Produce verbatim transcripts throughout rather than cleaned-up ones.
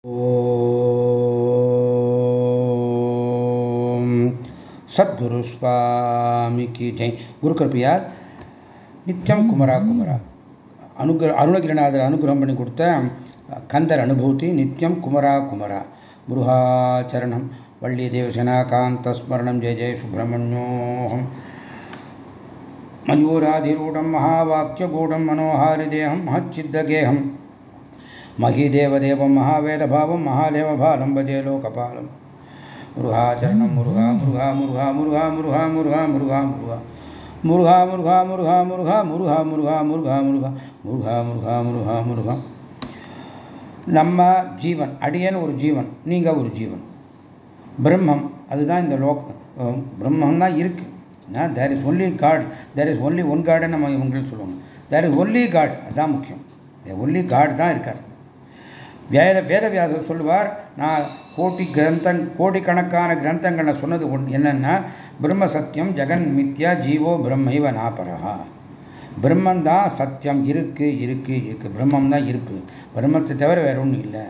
ओम सद्गुरु स्वामी की जय. குரு கிருபையால் நித்தியம் குமரா குமரா அனுகிர அருணகிரிநாதர் அனுகிரகம் பண்ணி கொடுத்த கந்தர் அனுபூதி நித்தியம் குமரா குமரா முருகாச்சரணம் வள்ளி தேவசேனா காந்த ஸ்மரணம் ஜெய ஜெய சுப்பிரமணியோகம் மயூராதிரூடம் மகாவாக்கியகூடம் மனோஹாரிதேகம் மஹச்சித்தகேகம் மகிதேவதேவம் மகாவேதபாவம் மகாதேவபாலம் பஜே லோகபாலம் முருகாச்சரணம் முருகா முருகா முருகா முருகா முருகா முருகா முருகா முருகா முருகா முருகா முருகா முருகா முருகா முருகா முருகா முருகா முருகா முருகா முருகா. நம்ம ஜீவன், அடியன் ஒரு ஜீவன், நீங்க ஒரு ஜீவன். பிரம்மம் அதுதான் இந்த லோக பிரம்மம் தான் இருக்கு. There is only God, there is only one காடுன்னு நம்ம இவங்களுக்கு சொல்லுவாங்க. தேர் இஸ் ஒன்லி காட், அதுதான் முக்கியம். ஒன்லி காட் தான் இருக்கார். வேத வேதவியாசர் சொல்லுவார், நான் கோடி கிரந்தங் கோடிக்கணக்கான கிரந்தங்களை சொன்னது என்னன்னா, பிரம்ம சத்தியம் ஜெகன் மித்யா ஜீவோ பிரம்மைவ நாபரஹா. பிரம்மன் தான் சத்தியம், இருக்கு இருக்கு இருக்கு பிரம்மம் தான் இருக்கு, பிரம்மத்தை தவிர வேற ஒன்றும் இல்லை.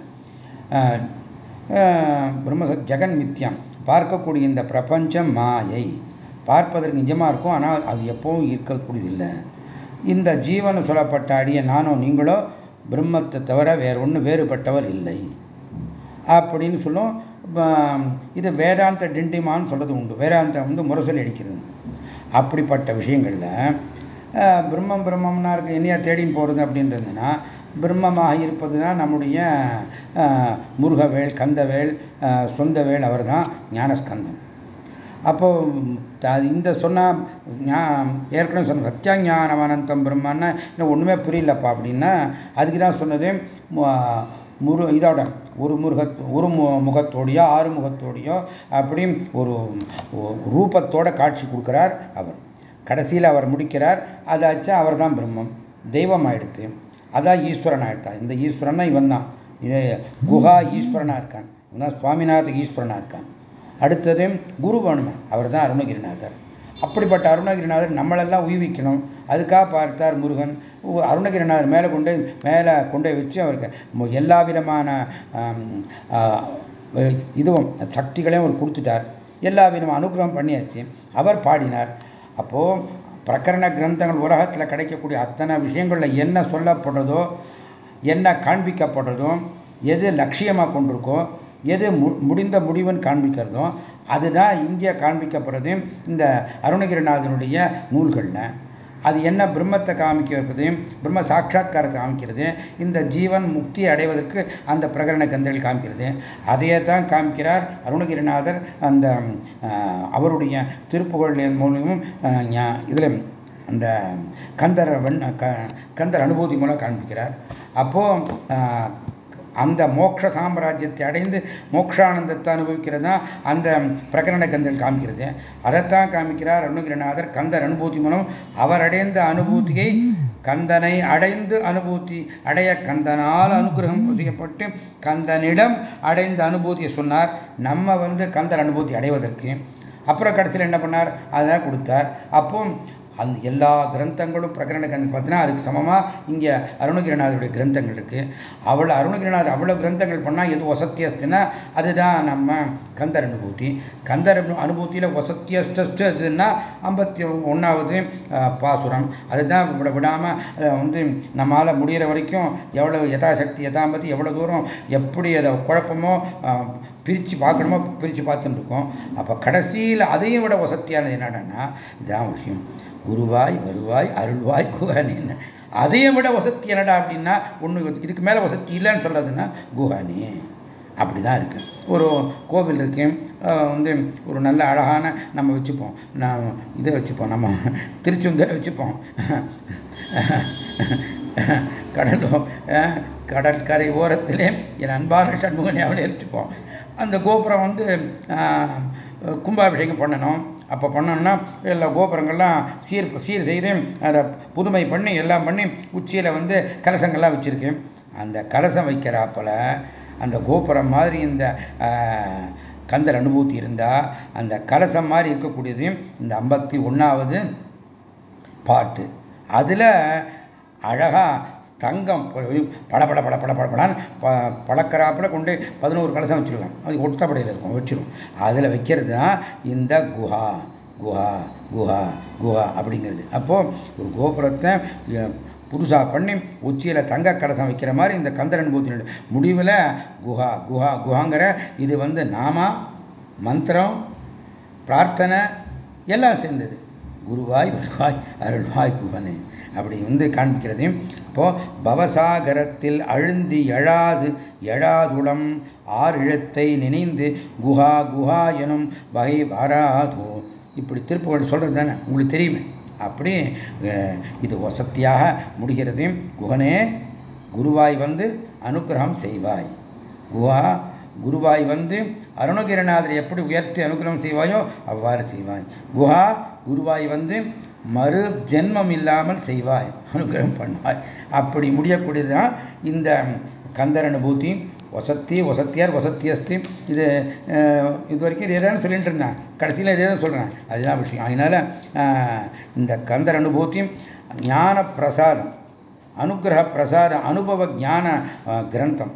பிரம்ம சத் ஜெகன் மித்யம், பார்க்கக்கூடிய இந்த பிரபஞ்சம் மாயை, பார்ப்பதற்கு நிஜமாக இருக்கும், ஆனால் அது எப்பவும் இருக்கக்கூடியதில்லை. இந்த ஜீவன் சொல்லப்பட்ட அடிய நானோ நீங்களோ பிரம்மத்தை தவிர வேற ஒன்று வேறுபட்டவர் இல்லை அப்படின்னு சொல்லும். இது வேதாந்த டிண்டிமான்னு சொல்றது உண்டு. வேதாந்தம் வந்து முரசொலி அடிக்கிறது. அப்படிப்பட்ட விஷயங்களில் பிரம்மம் பிரம்மம்னா இருக்கு என்னையா தேடின்னு போகிறது அப்படின்றதுன்னா, பிரம்மமாக இருப்பதுனா நம்முடைய முருகவேள் கந்தவேள் சொந்தவேள் அவர் தான் ஞானஸ்கந்தம். அப்போ இந்த சொன்ன ஏற்கனவே சொன்ன சத்தியஞானம் அனந்தம் பிரம்மன்னா இன்னும் ஒன்றுமே புரியலப்பா அப்படின்னா, அதுக்கு தான் சொன்னது முரு இதோட ஒரு முருக ஒரு முகத்தோடையோ ஆறு முகத்தோடையோ அப்படி ஒரு ரூபத்தோட காட்சி கொடுக்கிறார் அவர். கடைசியில் அவர் முடிக்கிறார், அதாச்சு அவர் தான் பிரம்மம், தெய்வம் ஆயிடுத்து, அதான் ஈஸ்வரன் ஆயிடுத்தான். இந்த ஈஸ்வரன்னா இவன் தான், இது குஹா ஈஸ்வரனா இருக்கான், இவன் தான் சுவாமிநாத ஈஸ்வரனா இருக்கான். அடுத்தது குரு வேணுமே, அவர் தான் அருணகிரிநாதர். அப்படிப்பட்ட அருணகிரிநாதர் நம்மளெல்லாம் உய்விக்கணும், அதுக்காக பார்த்தார் முருகன். அருணகிரிநாதர் மேலே கொண்டு மேலே கொண்டு வச்சு அவருக்கு எல்லா விதமான இதுவும் சக்திகளையும் அவர் கொடுத்துட்டார். எல்லா விதமான அனுகிரகம் பண்ணியாச்சு. அவர் பாடினார். அப்போது பிரகரண கிரந்தங்கள் உலகத்தில் கிடைக்கக்கூடிய அத்தனை விஷயங்களில் என்ன சொல்லப்படுறதோ, என்ன காண்பிக்கப்படுறதோ, எது லட்சியமாக கொண்டிருக்கோ, எது முடிந்த முடிவுன்னு காண்பிக்கிறதோ அதுதான் இங்கே காண்பிக்கப்படுறது இந்த அருணகிரிநாதனுடைய நூல்களில். அது என்ன பிரம்மத்தை காமிக்கிறது, பிரம்ம சாட்சா்காரத்தை காமிக்கிறது, இந்த ஜீவன் முக்தி அடைவதற்கு அந்த பிரகரண கந்தங்கள் காமிக்கிறது. அதையே தான் காமிக்கிறார் அருணகிரிநாதர் அந்த அவருடைய திருப்புகழின் மூலமும் இதில் அந்த கந்தர் கந்தர் அனுபூதி மூலம் காண்பிக்கிறார். அப்போ அந்த மோட்ச சாம்ராஜ்யத்தை அடைந்து மோட்சானந்தத்தை அனுபவிக்கிறது தான் அந்த பிரகரண கந்தல் காமிக்கிறது. அதைத்தான் காமிக்கிறார் அருணகிரிநாதர் கந்தர் அனுபூதி மூலம். அவர் அடைந்த அனுபூதியை கந்தனை அடைந்து அனுபூதி அடைய கந்தனால் அனுகிரகம் செய்யப்பட்டு கந்தனிடம் அடைந்த அனுபூதியை சொன்னார். நம்ம வந்து கந்தர் அனுபூதி அடைவதற்கு அப்புறம் கடைசியில் என்ன பண்ணார், அதை கொடுத்தார். அப்போ அந்த எல்லா கிரந்தங்களும் பிரகரண கந்தல் பார்த்தீங்கன்னா அதுக்கு சமமாக இங்கே அருணகிரிநாதருடைய கிரந்தங்கள் இருக்குது. அவ்வளோ அருணகிரிநாதர் அவ்வளோ கிரந்தங்கள் பண்ணால் எது வசத்தியஸ்துன்னா அதுதான் நம்ம கந்தர் அனுபூதி. கந்தர் அனுபூதியில் வசத்தியஸ்துன்னா ஐம்பத்தி ஒன்றாவது பாசுரம். அதுதான் விட விடாமல் வந்து நம்மளால் முடிகிற வரைக்கும் எவ்வளோ யதாசக்தி யதாமதி எவ்வளோ தூரம் எப்படி அதை குழப்பமோ பிரித்து பார்க்கணுமோ பிரித்து பார்த்துட்டு இருக்கோம். அப்போ கடைசியில் அதையும் விட வசத்தியானது என்னன்னா இதான் விஷயம், குருவாய் வருவாய் அருள்வாய் குஹனின்னு. அதையும் விட வசதி என்னடா அப்படின்னா ஒன்று இதுக்கு மேலே வசதி இல்லைன்னு சொல்றதுன்னா குஹனி. அப்படிதான் இருக்கு. ஒரு கோவில் இருக்கு, வந்து ஒரு நல்ல அழகான நம்ம வச்சுப்போம், நான் இதை வச்சுப்போம், நம்ம திருச்செந்தூரை வச்சுப்போம், கடலோ கடற்கரை ஓரத்திலே என் அன்பான சண்முகனை அவளை வச்சுப்போம். அந்த கோபுரம் வந்து கும்பாபிஷேகம் பண்ணணும். அப்போ பண்ணணும்னா எல்லா கோபுரங்கள்லாம் சீர் சீர் செய்து அதை புதுமை பண்ணி எல்லாம் பண்ணி உச்சியில் வந்து கலசங்கள்லாம் வச்சுருக்கு. அந்த கலசம் வைக்கிறாப்போல அந்த கோபுரம் மாதிரி இந்த கந்தர் அனுபூதி இருந்தால் அந்த கலசம் மாதிரி இருக்கக்கூடியது இந்த ஐம்பத்தி ஒன்றாவது பாட்டு. அதில் அழகாக தங்கம் படபட பட பட படப்படான்னு ப பழக்கராப்பில் கொண்டு பதினோரு கலசம் வச்சுருவான். அது ஒட்டப்படையில் இருக்கும், வச்சிடும். அதில் வைக்கிறது தான் இந்த குஹா குஹா குஹா குஹா அப்படிங்கிறது. அப்போது ஒரு கோபுரத்தை புதுசா பண்ணி உச்சியில் தங்க கலசம் வைக்கிற மாதிரி இந்த கந்தர் அனுபூதி முடிவில் குஹா குஹா குஹாங்கிற இது வந்து நாமா மந்திரம் பிரார்த்தனை எல்லாம் சேர்ந்தது. குருவாய் வருவாய் அருள்வாய் குகனே அப்படி வந்து காண்பிக்கிறது. இப்போ பவசாகரத்தில் அழுந்தி எழாது எழாதுளம் ஆறு இழத்தை நினைந்து குஹா குஹா எனும் வகை வாராதோ. இப்படி திருப்புகள் சொல்றது தானே உங்களுக்கு தெரியுமே. அப்படி இது வசத்தியாக முடிகிறது. குகனே குருவாய் வந்து அனுகிரகம் செய்வாய். குஹா குருவாய் வந்து அருணகிரிநாதர் எப்படி உயர்த்தி அனுகிரகம் செய்வாயோ அவ்வாறு செய்வாய். குஹா குருவாய் வந்து மறு ஜென்மம் இல்லாமல் செய்வாய், அனுகிரகம் பண்ணுவாய். அப்படி முடியக்கூடியதுதான் இந்த கந்தர் அனுபூதி. வசத்தி வசத்தியார் வசத்தியஸ்தி. இது இது வரைக்கும் இதே தான் சொல்லிட்டு இருந்தேன், கடைசியில் இதே தான் சொல்கிறேன். அதுதான் விஷயம். அதனால் இந்த கந்தர் அனுபூதி ஞான பிரசாதம், அனுகிரக பிரசாதம், அனுபவ ஞான கிரந்தம்.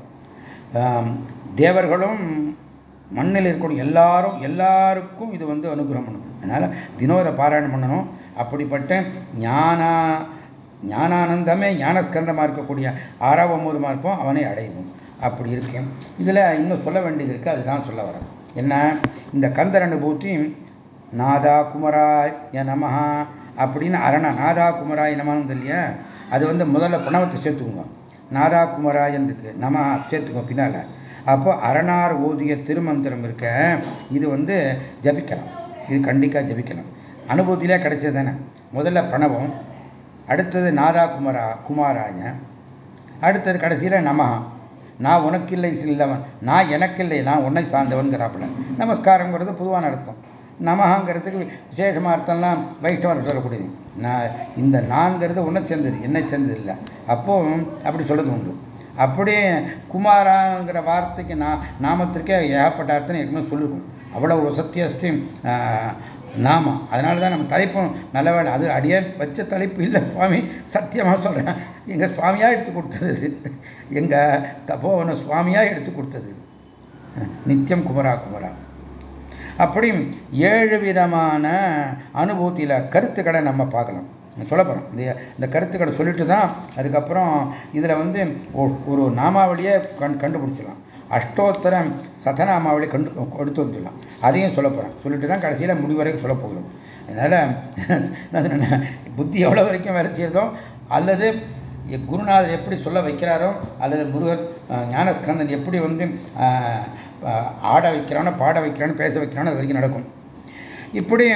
தேவர்களும் மண்ணில் இருக்கணும் எல்லாரும் எல்லாருக்கும் இது வந்து அனுகிரகம் பண்ணணும். அதனால் தினம் இதை பாராயணம் பண்ணணும். அப்படிப்பட்ட ஞான ஞானானந்தமே ஞானஸ்கந்தமாக இருக்கக்கூடிய ஆறாவது மூலமாக இருப்போம், அவனை அடைவோம். அப்படி இருக்கேன். இதில் இன்னும் சொல்ல வேண்டியது இருக்குது, அதுதான் சொல்ல வரேன். என்ன, இந்த கந்தர் அனுபூதி நாதா குமராய நமஹா அப்படின்னு அரணா நாதா குமராய நமன்னு இல்லையா, அது வந்து முதல்ல பிரணவத்தை சேர்த்துக்குங்க. நாதா குமராயன் இருக்கு, நம சேர்த்துக்கோ பின்னால். அப்போ அரணார் ஓதிய திருமந்திரம் இருக்க, இது வந்து ஜபிக்கலாம். இது கண்டிப்பாக ஜபிக்கலாம். அனுபூதியிலே கிடைச்சது தானே. முதல்ல பிரணவம், அடுத்தது நாதா குமரா குமாராய, அடுத்தது கடைசியில் நமஹா. நான் உனக்கில்லை இல்லவன், நான் எனக்கில்லை நான் உன்னை சார்ந்தவன்கிறாப்புல. நமஸ்காரங்கிறது பொதுவான அர்த்தம். நமஹாங்கிறதுக்கு விசேஷமாக அர்த்தம்லாம் வைஷ்ணவர் சொல்லக்கூடியது. நான் இந்த நான்கிறது உன்னை சேர்ந்தது, என்னை சேர்ந்தது இல்லை. அப்போ அப்படி சொல்றது உண்டு. அப்படியே குமாராங்கிற வார்த்தைக்கு நான் நாமத்திற்கே ஏகப்பட்ட அர்த்தம் ஏற்கனவே சொல்லிருக்கும். அவ்வளவு வசத்தியஸ்தி நாம. அதனால தான் நம்ம தலைப்பும் நல்ல வேலை. அது அடியே வச்ச தலைப்பு இல்லை சுவாமி, சத்தியமாக சொல்கிறேன். எங்கள் சுவாமியாக எடுத்து கொடுத்தது, எங்கள் தபோவன சுவாமியாக எடுத்து கொடுத்தது நித்தியம் குமரா குமரா. அப்படி ஏழு விதமான அனுபூதியில் கருத்துக்களை நம்ம பார்க்கலாம். சொல்ல போகிறோம். இந்த இந்த கருத்துக்களை சொல்லிட்டு தான் அதுக்கப்புறம் இதில் வந்து ஒரு நாமாவளியை கண் கண்டுபிடிச்சிடலாம். அஷ்டோத்தரம் சதநாமாவளி கண்டு எடுத்து வந்துடலாம். அதையும் சொல்ல போகிறேன். சொல்லிட்டு தான் கடைசியில் முடிவரைக்கும் சொல்ல போகிறோம். அதனால் புத்தி எவ்வளோ வரைக்கும் வேலை செய்யறதோ, அல்லது குருநாதர் எப்படி சொல்ல வைக்கிறாரோ, அல்லது முருகர் ஞானஸ்கந்தன் எப்படி வந்து ஆட வைக்கிறானோ பாட வைக்கிறானோ பேச வைக்கிறானோ அது வரைக்கும் நடக்கும். இப்படி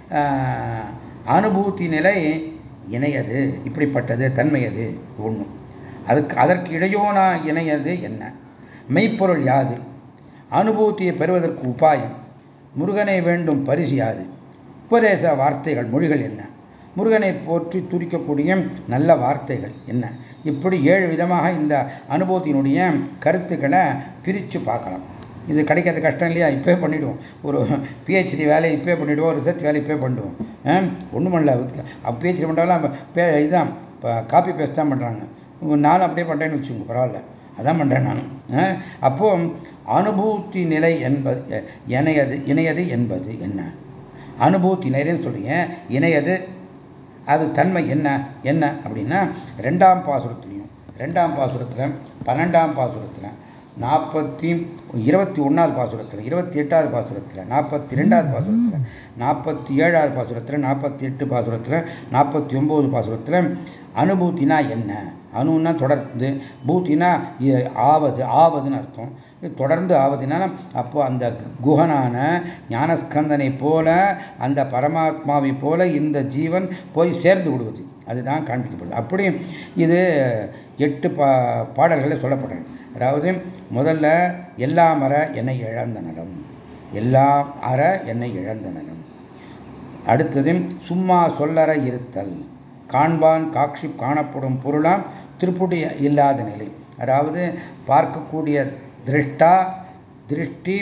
அனுபூதி நிலை இணையது, இப்படிப்பட்டது தன்மையது ஒன்று. அதுக்கு அதற்கு இடையோனா இணையது என்ன, மெய்ப்பொருள் யாது, அனுபூதியை பெறுவதற்கு உபாயம், முருகனை வேண்டும் பரிசு யாது, உபதேச வார்த்தைகள் மொழிகள் என்ன, முருகனை போற்றி துதிக்கக்கூடிய நல்ல வார்த்தைகள் என்ன. இப்படி ஏழு விதமாக இந்த அனுபூதியினுடைய கருத்துக்களை பிரித்து பார்க்கலாம். இது கிடைக்காத கஷ்டம் இல்லையா, இப்போவே பண்ணிவிடுவோம். ஒரு பிஹெச்டி வேலையை இப்போவே பண்ணிவிடுவோம், ரிசர்ச் வேலை இப்போவே பண்ணுவோம். ஒன்றும் பண்ணல, பிஹெச்டி பண்ணுறாலும் பே இதுதான் காப்பி பேஸ்ட் தான் பண்ணுறாங்க. நானும் அப்படியே பண்ணுறேன்னு வச்சுக்கோங்க, பரவாயில்ல, அதான் பண்ணுறேன் நான். அப்போ அனுபூதி நிலை என்பது இணையது இணையது என்பது என்ன, அனுபூதி நிலைன்னு சொல்றீங்க, இணையது அது தன்மை என்ன என்ன அப்படின்னா, ரெண்டாம் பாசுரத்துலையும் ரெண்டாம் பாசுரத்தில் பன்னெண்டாம் பாசுரத்தில் நாற்பத்தி இருபத்தி ஒன்றாவது பாசுரத்தில் இருபத்தி எட்டாவது பாசுரத்தில் நாற்பத்தி ரெண்டாவது பாசுரத்தில் நாற்பத்தி ஏழாவது பாசுரத்தில் நாற்பத்தி எட்டு பாசுரத்தில் நாற்பத்தி ஒன்பது பாசுரத்தில் அனுபூத்தினா என்ன, அணுன்னா தொடர்ந்து, பூத்தினா ஆவது ஆவதுன்னு அர்த்தம். தொடர்ந்து ஆவதுனா அப்போ அந்த குஹனான ஞானஸ்கந்தனை போல அந்த பரமாத்மாவை போல இந்த ஜீவன் போய் சேர்ந்து விடுவது, அதுதான் காண்பிக்கப்படுது. அப்படி இது எட்டு பா பாடல்களை சொல்லப்படுறது. அதாவது முதல்ல எல்லாம் அற என்னை இழந்த நலம், எல்லாம் அற என்னை இழந்த நலம். அடுத்தது சும்மா சொல்லற இருத்தல், காண்பான் காட்சி காணப்படும் பொருளாம் திருப்புடி இல்லாத நிலை. அதாவது பார்க்கக்கூடிய திருஷ்டா திருஷ்டி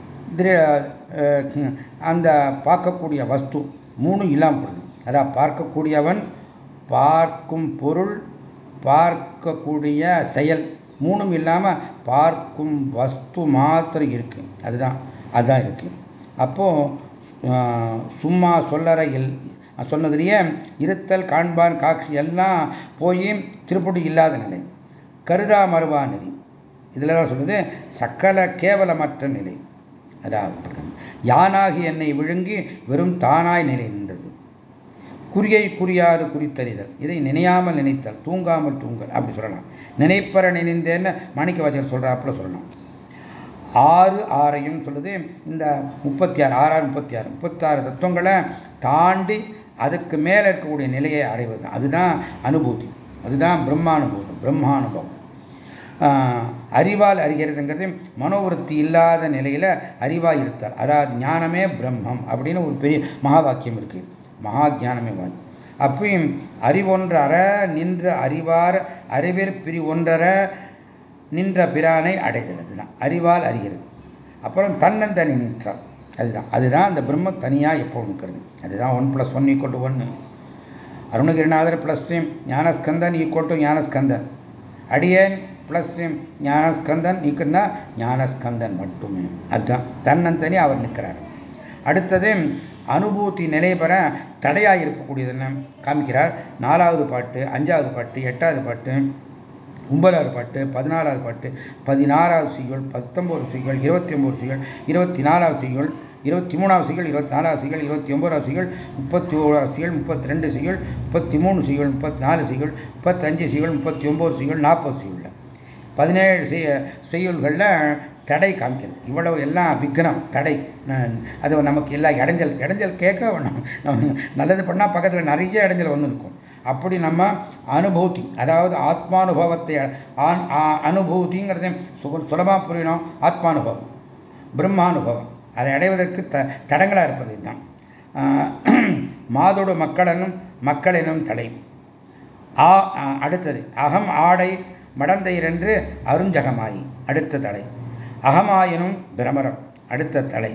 அந்த பார்க்கக்கூடிய வஸ்து மூணு இல்லாமல் போடுது. அதான் பார்க்கக்கூடியவன், பார்க்கும் பொருள், பார்க்கக்கூடிய செயல் மூணும் இல்லாமல் பார்க்கும் வஸ்து மாத்திரம் இருக்கு. அதுதான் அதுதான் இருக்கு. அப்போ சும்மா சொல்லறையில் சொன்னதுலேயே இருத்தல் காண்பான் காட்சி எல்லாம் போய் திருப்படி இல்லாத நிலை, கருதா மறுவா நிலை. இதில் தான் சொல்லுது சக்கல கேவலமற்ற நிலை. அதாவது யானாகி என்னை விழுங்கி வெறும் தானாய் நிலை நின்றது. குறியை குறியாது குறித்தறிதல், இதை நினையாமல் நினைத்தல், தூங்காமல் தூங்கல் அப்படி சொல்லலாம். நினைப்பற நினைந்தேன்னு மாணிக்க வாசகர் சொல்றாப்புல சொல்லலாம். ஆறு ஆறையும் சொல்லுது இந்த முப்பத்தி ஆறு ஆறாறு முப்பத்தி ஆறு முப்பத்தி ஆறு தத்துவங்களை தாண்டி அதுக்கு மேலே இருக்கக்கூடிய நிலையை அடைவது அதுதான் அனுபூதி. அதுதான் பிரம்மானுபூதம், பிரம்மானுபவம். அறிவால் அறிகிறதுங்கிறது மனோவிருத்தி இல்லாத நிலையில அறிவாய் இருத்தல். அதாவது ஞானமே பிரம்மம் அப்படின்னு ஒரு பெரிய மகா வாக்கியம் இருக்கு. மகா ஞானமே வாக்கியம். அப்பயும் அறிவொன்றற நின்ற அறிவார் அறிவிற் பிரி ஒன்றர நின்ற பிரானை அடைதல். அதுதான் அறிவால் அறிகிறது. அப்புறம் தன்னந்தனி நின்றால் அதுதான் அதுதான் அந்த பிரம்ம தனியாக எப்போ நிற்கிறது. அதுதான் one plus one equal to ஒன்று. Arunagirinathar plus Gnanaskandan equal to Gnanaskandan. அடியேன் பிளஸ் ஞானஸ்கந்தன் நீக்குன்னா ஞானஸ்கந்தன் மட்டுமே. அதுதான் தன்னந்தனி அவர் நிற்கிறார். அடுத்தது அனுபூதி நிலை பெற தடையாக இருக்கக்கூடியதுன்னு காமிக்கிறார். நாலாவது பாட்டு, அஞ்சாவது பாட்டு, எட்டாவது பாட்டு, ஒன்பதாவது பாட்டு, பதினாலாவது பாட்டு, பதினாறாவது செய்யுள், பத்தொன்பது செய்யுள், இருபத்தி ஒன்பது செய்யுள், இருபத்தி நாலாவது செய்யுள், இருபத்தி மூணாவது செய்யுள், இருபத்தி நாலாவது செய்யுள், இருபத்தி ஒன்பதாவது செய்யுள், முப்பத்தி ஓராவது செய்யுள், முப்பத்தி ரெண்டு செய்யுள், முப்பத்தி மூணு செய்யுள், முப்பத்தி நாலு செய்யுள், முப்பத்தஞ்சு செய்யுள், முப்பத்தி ஒன்பது செய்யுள், நாற்பது செய்யுள், பதினேழு செய்ய செய்யுள்களில் தடை காமிக்கிறது. இவ்வளவு எல்லாம் விக்னம் தடை. அது நமக்கு எல்லா இடைஞ்சல் இடைஞ்சல் கேட்க வேணும். நல்லது பண்ணால் பக்கத்தில் நிறைய இடைஞ்சல் வந்து இருக்கும். அப்படி நம்ம அனுபூதி, அதாவது ஆத்மானுபவத்தை அனுபூதிங்கிறத சுலபமாக புரியணும். ஆத்மானுபவம், பிரம்மானுபவம் அதை அடைவதற்கு த தடங்களாக இருப்பது இதுதான். மாதோடு மக்களனும் மக்களினும் தடை. ஆ அடுத்தது அகம் ஆடை மடந்தையிரென்று அருஞ்சகமாயி அடுத்த தடை. அகமாயினும் பிரமரம் அடுத்த தடை.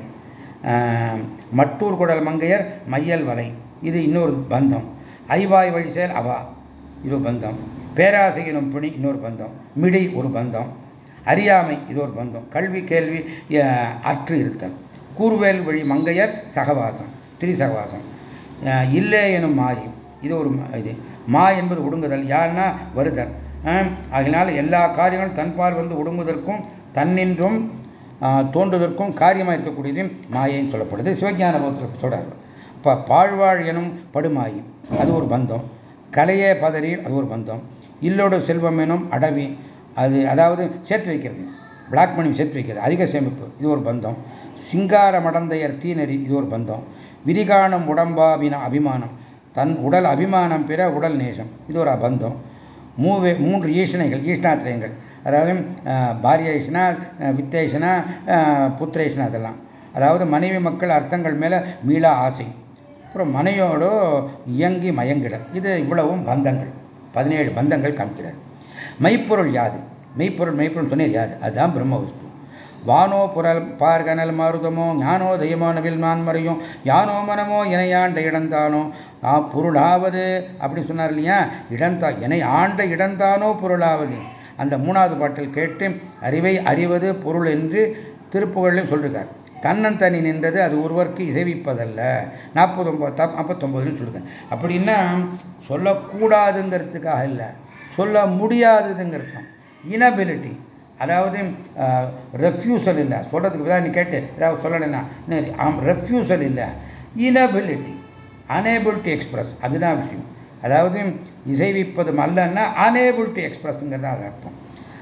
மட்டூர் குடல் மங்கையர் மையல் வலை இது இன்னொரு பந்தம். ஐவாய் வழி செயல் அவா இது பந்தம். பேராசையினும் பிணி இன்னொரு பந்தம். மிடி ஒரு பந்தம். அறியாமை இது ஒரு பந்தம். கல்வி கேள்வி அற்று இருத்தல். கூர்வேல் வழி மங்கையர் சகவாசம் திரி சகவாசம். இல்லே எனும் மாயை இது ஒரு இது. மா என்பது ஒடுங்குதல், யாருன்னா வருதல். அதனால் எல்லா காரியங்களும் தன்பால் வந்து ஒடுங்குவதற்கும் தன்னின்றும் தோன்றுவதற்கும் காரியமாக இருக்கக்கூடியது மாயைன்னு சொல்லப்படுது. சிவஞான போகத்தில் சொல்றாரு. இப்போ பாழ்வாழ் எனும் படுமாயி அது ஒரு பந்தம். கலையே பதறி அது ஒரு பந்தம். இல்லோடு செல்வம் எனும் அடவி அது அதாவது சேர்த்து வைக்கிறது, பிளாக் மணி சேர்த்து வைக்கிறது, அதிக சேமிப்பு இது ஒரு பந்தம். சிங்கார மடந்தையர் தீநெறி இது ஒரு பந்தம். விரிகாணும் உடம்பாவின அபிமானம் தன் உடல் அபிமானம் பிற உடல் நேசம் இது ஒரு பந்தம். மூவே மூன்று ஈசனைகள் ஈஷ்ணாத்திரயங்கள், அதாவது பாரிய ஈசனா வித்தேஷனா புத்திரேஷனா அதெல்லாம். அதாவது மனைவி மக்கள் அர்த்தங்கள் மேலே மீளா ஆசை. அப்புறம் மனையோடு இயங்கி மயங்கிடல் இது இவ்வளவும் பந்தங்கள். பதினேழு பந்தங்கள் காமிக்கிறார். மெய்ப்பொருள் யாது? மெய்ப்பொருள் மெய்ப்பொருள் சொன்னது யாது? அதுதான் பிரம்மவஸ்து. வானோ புரல் பார்கனல் மாருதமோ ஞானோ தெய்வமானவில் மான்மறையும் யானோ மனமோ இணையாண்ட இடந்தானோ ஆ பொருளாவது அப்படின்னு சொன்னார் இல்லையா. இடந்தா இணை ஆண்ட இடந்தானோ பொருளாவது அந்த மூணாவது பாட்டில் கேட்டு அறிவை அறிவது பொருள் என்று திருப்புகழிலும் சொல்லிருக்கார். தன்னந்தனி நின்றது அது ஒருவருக்கு இசைவிப்பதல்ல. நாற்பது ஒன்பது நாற்பத்தொன்பதுன்னு சொல்லிருக்கார். அப்படின்னா சொல்லக்கூடாதுங்கிறதுக்காக இல்லை, சொல்ல முடியாதுங்கிறது. இனபிலிட்டி, அதாவது ரெஃப்யூசல் இல்லை சொல்கிறதுக்கு தான். நீ கேட்டு ஏதாவது சொல்லலைன்னா ரெஃப்யூசல் இல்லை, இனபிலிட்டி, அனேபிள் டு எக்ஸ்பிரஸ் அதுதான் விஷயம். அதாவது இசைவிப்பது அல்லன்னா அனேபிள் டு எக்ஸ்பிரஸ்ங்கிறது அது அர்த்தம்.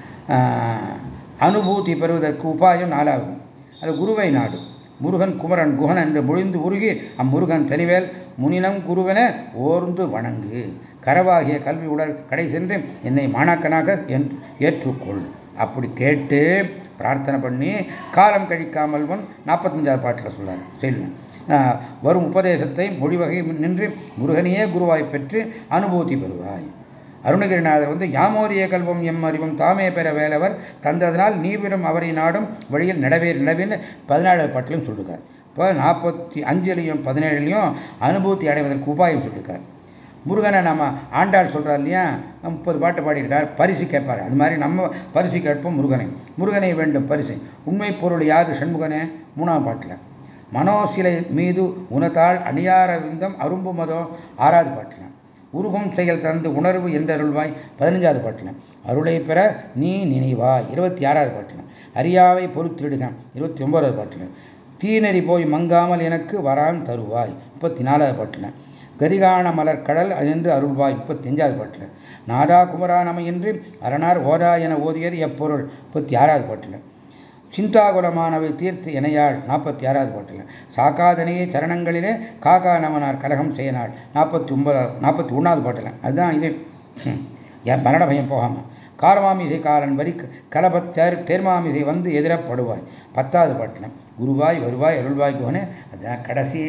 அனுபூதி பெறுவதற்கு உபாயம் நாலாவது. அது குருவை நாடு. முருகன் குமரன் குகன் என்று மொழிந்து உருகி அம்முருகன் தெளிவேல் முனினம் குருவென ஓர்ந்து வணங்கு. கரவாகிய கல்வி உடல் கடை சென்று என்னை மாணாக்கனாக ஏற்றுக்கொள். அப்படி கேட்டு பிரார்த்தனை பண்ணி காலம் கழிக்காமல் முன் நாற்பத்தஞ்சாவது பாட்டில் சொல்லார் செயல் வரும் உபதேசத்தை மொழிவகை நின்று முருகனையே குருவாய் பெற்று அனுபூதி பெறுவாய். அருணகிரிநாதர் வந்து யாமோதிய கல்வம் எம் அறிவும் தாமே பெற வேலவர் தந்ததனால் நீவிடும் அவரை நாடும் வழியில் நடவே நடவேன்னு பதினாலாவது பாட்டிலும் சொல்லிருக்கார். இப்போ நாற்பத்தி அஞ்சுலையும் பதினேழுலையும் அனுபூதி அடைவதற்கு உபாயம் சொல்லியிருக்கார். முருகனை நம்ம ஆண்டாள் சொல்கிறார் இல்லையா, முப்பது பாட்டு பாடியிருக்கார், பரிசு கேட்பார். அது மாதிரி நம்ம பரிசு கேட்போம் முருகனை. முருகனை வேண்டும் பரிசு. உண்மை பொருள் யாது சண்முகனே மூணாம் பாட்டில். மனோசிலை மீது உனத்தாள் அணியார விந்தம் அரும்பு மதம் ஆறாவது பாட்டில். உருகும் செயல் தந்து உணர்வு என்றருள்வாய் பதினஞ்சாவது பாட்டில். அருளை பெற நீ நினைவாய் இருபத்தி ஆறாவது பாட்டில். அரியாவை பொறுத்திடுக இருபத்தி ஒன்பதாவது பாட்டில். தீநெறி போய் மங்காமல் எனக்கு வரான் தருவாய் முப்பத்தி நாலாவது பாட்டில். கரிகாண மலர் கடல் என்று அருள்வாய் முப்பத்தி அஞ்சாவது பாட்டில். நாதா குமரா நம என்று அரணார் ஓதா என ஓதியர் எப்பொருள் முப்பத்தி ஆறாவது பாட்டில். சிந்தாகுலமானவை தீர்த்து இணையாள் நாற்பத்தி ஆறாவது பாட்டில். சாக்காதனையே சரணங்களிலே காக்கா நமனார் கலகம் செய்யனாள் நாற்பத்தி ஒன்பதாவது நாற்பத்தி ஒன்றாவது பாட்டில். அதுதான் இது என் மரண பயம் போகாமல். காரமாமிசை காலன் வரி கலபத் தேர் தேர்மாமிசை வந்து எதிரப்படுவாய் பத்தாவது பாட்டில். குருவாய் வருவாய் அருள்வாய் குகனே, அதுதான் கடைசி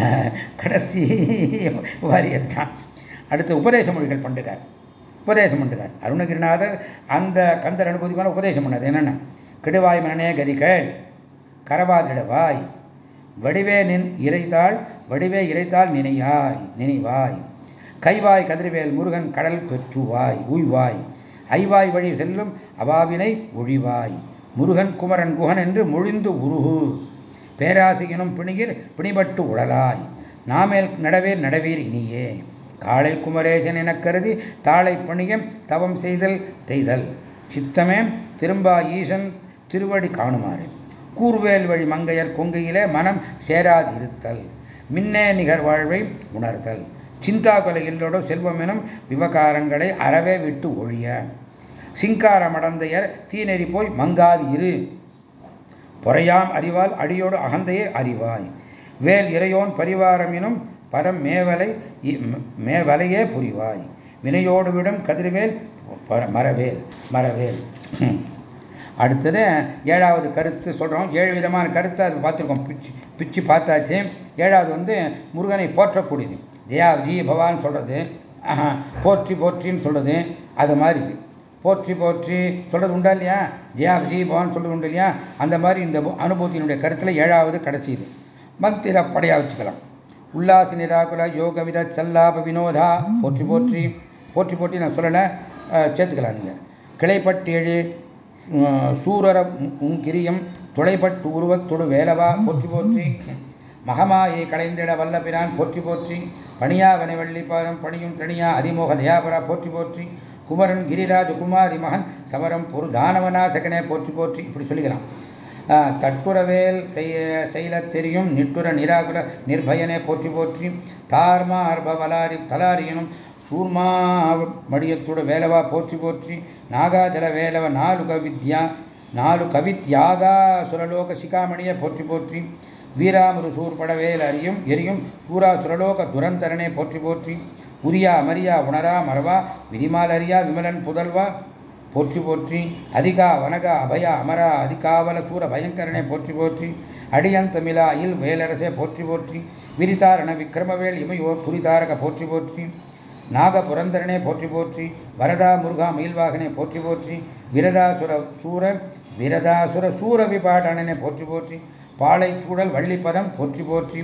கடைசி வாரியர் தான். அடுத்து உபதேச மொழிகள் பண்ணுறார். உபதேசம் பண்ணுறார் அருணகிரிநாதர் அந்த கந்தர் அனுபூதிமான உபதேசம் பண்ணது என்னென்ன? கெடுவாய் மனநே கதிகள் கரவாதிடவாய் வடிவே நின் இறைத்தாள் வடிவே இறைத்தாள் நினையாய் நினைவாய் கைவாய் கதிர்வேல் முருகன் கடல் பெற்றுவாய் உய்வாய் ஐவாய் வழி செல்லும் அவாவினை ஒழிவாய் முருகன் குமரன் குகன் என்று மொழிந்து உருகு பேராசியனும் பிணியில் பிணிபட்டு உழலாய் நாமேல் நடவேர் நடவீர் இனியே காளை குமரேசன் எனக் கருதி தாளை பணியம் தவம் செய்தல் தெய்தல் சித்தமே திரும்பா ஈசன் திருவடி காணுமாறு கூர்வேல் வழி மங்கையர் கொங்கையிலே மனம் சேராது இருத்தல் மின்னே நிகர் வாழ்வை உணர்தல் சிந்தாகுல இல்லோட செல்வம் எனும் விவகாரங்களை அறவே விட்டு ஒழிய சிங்கார மடந்தையர் தீநெறி போய் மங்காது இரு பொறையாம் அறிவால் அடியோடு அகந்தையே அறிவாய் வேல் இறையோன் பரிவாரமினும் பரம் மேவலை மேவலையே புரிவாய் வினையோடு விடும் கதிர்வேல் மரவேல் மரவேல். அடுத்தது ஏழாவது கருத்து சொல்கிறோம். ஏழு விதமான கருத்தை அது பார்த்துருக்கோம், பிச்சு பிச்சு பார்த்தாச்சு. ஏழாவது வந்து முருகனை போற்றக்கூடியது. ஜெயா விஜய பவான்னு சொல்கிறது, போற்றி போற்றின்னு சொல்கிறது. அது மாதிரி போற்றி போற்றி சொல்கிறது உண்டா இல்லையா, ஜெயா விஜய பவான்னு சொல்கிறது உண்டு இல்லையா, அந்த மாதிரி இந்த அனுபூத்தியினுடைய கருத்தில் ஏழாவது கடைசி இது. மந்திர படையாக வச்சுக்கலாம். உல்லாசி நிராகுல யோக வித சல்லாப வினோதா போற்றி போற்றி போற்றி போற்றி நான் சொல்லலை, சேர்த்துக்கலாம் நீங்கள். கிளைப்பட்டு எழு சூரர கிரியம் துளைப்பட்டு உருவத்தொடு வேலவா போற்றி போற்றி மகமாயை களைந்திட வல்லபிரான் போற்றி போற்றி பணியா வனைவள்ளிப்பாரம் பணியும் தனியா அதிமோக தயாபரா போற்றி போற்றி குமரன் கிரிராஜ குமாரி மகன் சமரம் பொரு தானவனாசகனே போற்றி போற்றி இப்படி சொல்லிக்கலாம். தட்டுரவேல் செய்ய செயல தெரியும் நிட்டுர நிராகுல நிர்பயனே போற்றி போற்றி தார்மா அர்பவலாரி தலாரியனும் சூர்மா மடியத்தோடு வேலவா போற்றி போற்றி நாகாஜல வேலவ நாலு கவித்யா நாலு கவித்யாகா சுரலோக சிகாமணியை போற்றி போற்றி வீராமுரு சூர்படவேல் அறியும் எரியும் சூரா சுரலோக துரந்தரனே போற்றி போற்றி உரியா மரியா உணரா மரவா விரிமால் அறியா விமலன் புதல்வா போற்றி போற்றி அதிகா வனகா அபயா அமரா அதிகாவல சூர பயங்கரனே போற்றி போற்றி அடியன் தமிழா இல் வேலரசே போற்றி போற்றி விரிதாரண விக்ரமவேல் இமையோர் புரிதாரக போற்றி போற்றி நாக புரந்தரனே போற்றி போற்றி வரதா முருகா மயில்வாகனே போற்றி போற்றி விரதாசுர சூர விரதாசுர சூர விபாடனே போற்றி போற்றி பாலை சூழல் வள்ளிப்பதம் போற்றி போற்றி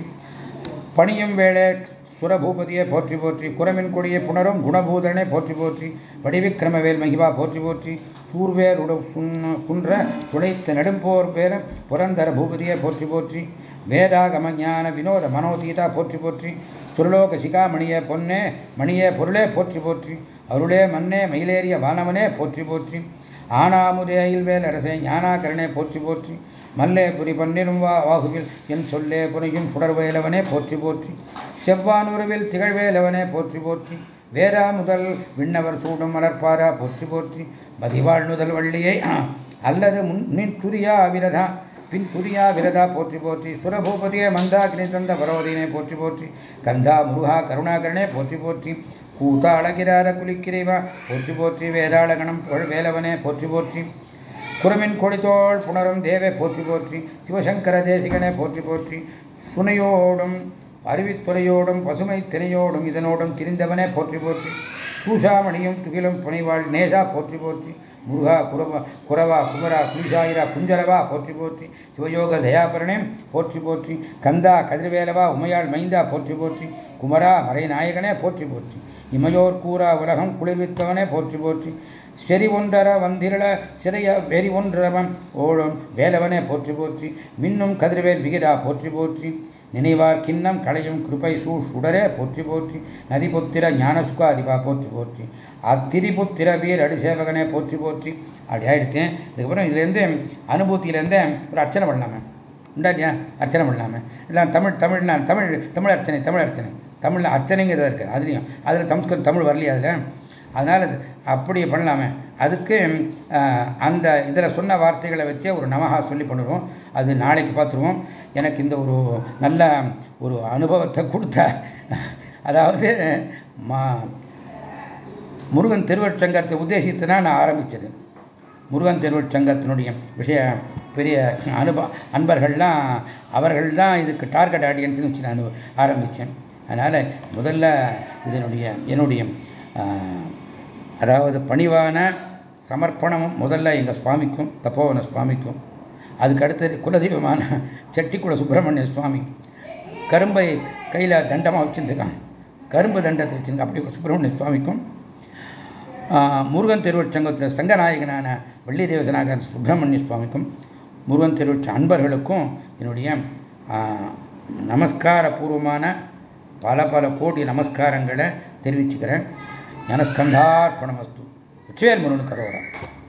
பணியும் வேளே சுரபூபதியை போற்றி போற்றி குரமின் கொடியை புணரும் குணபூதரனை போற்றி போற்றி வடிவிக்கிரமவேல் மகிவா போற்றி போற்றி சூர்வேருட குன்ற துளைத்த நெடும்போர் வேல புரந்தர பூபதியை போற்றி போற்றி வேதாகம ஞான வினோத மனோதீதா போற்றி போற்றி சுரலோக சிகாமணியே பொன்னே மணியே பொருளே போற்றி போற்றி அருளே மன்னே மயிலேறிய வானவனே போற்றி போற்றி ஆனாமுதே அயில்வேல் அரசே ஞானாகரனே போற்றி போற்றி மல்லே புரி பன்னிரும் வா வாகுவில் என் சொல்லே புனையும் புடர்வேலவனே போற்றி போற்றி செவ்வானுருவில் திகழ்வேலவனே போற்றி போற்றி வேதா முதல் விண்ணவர் சூடும் மலர்பாரா போற்றி போற்றி மதிவாழ் முதல் வள்ளியை அல்லது முன் நின் துரியா விரதா பின் துரியா விரதா போற்றி போற்றி சுரபூபதியே மந்தாகினி தந்த பரவதினை போற்றி போற்றி கந்தா முருகா கருணாகரனே போற்றி போற்றி கூத்தா அழகிரார குலிக்கிரைவா போற்றி போற்றி வேதாளகணம் வேலவனே போற்றி போற்றி குரமின் கொடித்தோள் புணரும் தேவே போற்றி போற்றி சிவசங்கர தேசிகனே போற்றி போற்றி சுனையோடும் அறிவித்துறையோடும் பசுமை திணையோடும் இதனோடும் திரிந்தவனே போற்றி போற்றி பூஷாமணியும் துகிலும் புனைவாள் நேசா போற்றி போற்றி முருகா குரவா குரவா குமரா குலிசாயிரா குஞ்சரவா போற்றி போற்றி சிவயோக தயாபரணே போற்றி போற்றி கந்தா கதிர்வேலவா உமையாள் மைந்தா போற்றி போற்றி குமரா மறைநாயகனே போற்றி போற்றி இமையோர் கூறா உலகம் குளிர்வித்தவனே போற்றி போற்றி செறி ஒன்றர வந்திரள சிறைய வெறி ஒன்றவன் ஓழும் வேலவனே போற்றி போற்றி மின்னும் கதிர்வேல் விகிதா போற்றி போற்றி நினைவார் கிண்ணம் களையும் கிருபை சூ சுடரே போற்றி போற்றி நதிபுத்திர ஞானசுகாதிபா போற்றி போற்றி அத்திரிபுத்திர வீர் அடிசேவகனே போற்றி போற்றி அப்படி ஆயிடுத்தேன். இதுக்கப்புறம் இதுலேருந்து அனுபூத்தியிலேருந்து ஒரு அர்ச்சனை பண்ணலாமே உண்டாட்டியா அர்ச்சனை பண்ணலாமே இல்லை தமிழ் தமிழ்னா தமிழ் தமிழ் அர்ச்சனை தமிழ் அர்ச்சனை தமிழில் அர்ச்சனைங்கிறதா இருக்குது அதுலேயும் அதில் சம்ஸ்கிருதம் தமிழ் வரலையா அதில் அதனால் அப்படி பண்ணலாமே. அதுக்கு அந்த இதில் சொன்ன வார்த்தைகளை வச்சே ஒரு நமகா சொல்லி பண்ணுவோம். அது நாளைக்கு பார்த்துருவோம். எனக்கு இந்த ஒரு நல்ல ஒரு அனுபவத்தை கொடுத்த அதாவது மா முருகன் திருவச்சங்கத்தை உத்தேசித்து தான் நான் ஆரம்பித்தது. முருகன் திருவச்சங்கத்தினுடைய விஷய பெரிய அனுபவ அன்பர்கள்லாம் அவர்கள் தான் இதுக்கு டார்கெட் ஆடியன்ஸ்னு வச்சு நான் ஆரம்பித்தேன். அதனால் முதல்ல இதனுடைய என்னுடைய அதாவது பணிவான சமர்ப்பணமும் முதல்ல எங்கள் சுவாமிக்கும் தப்போவன சுவாமிக்கும், அதுக்கு அடுத்தது குலதெய்வமான செட்டிக்குள சுப்பிரமணிய சுவாமி கரும்பை கையில் தண்டமாக வச்சுருக்காங்க, கரும்பு தண்டத்தை வச்சுருங்க அப்படி சுப்பிரமணிய சுவாமிக்கும், முருகன் திருவச்சங்கத்தில் சங்கநாயகனான வள்ளி தேவசனாக சுப்பிரமணிய சுவாமிக்கும், முருகன் திருவச்ச அன்பர்களுக்கும் என்னுடைய நமஸ்கார பூர்வமான பல பல கோடி நமஸ்காரங்களை தெரிவிச்சுக்கிறேன். ஞானஸ்கந்தார்ப்பணமஸ்து. வெற்றிவேல் முருகனுக்கு கரோரா.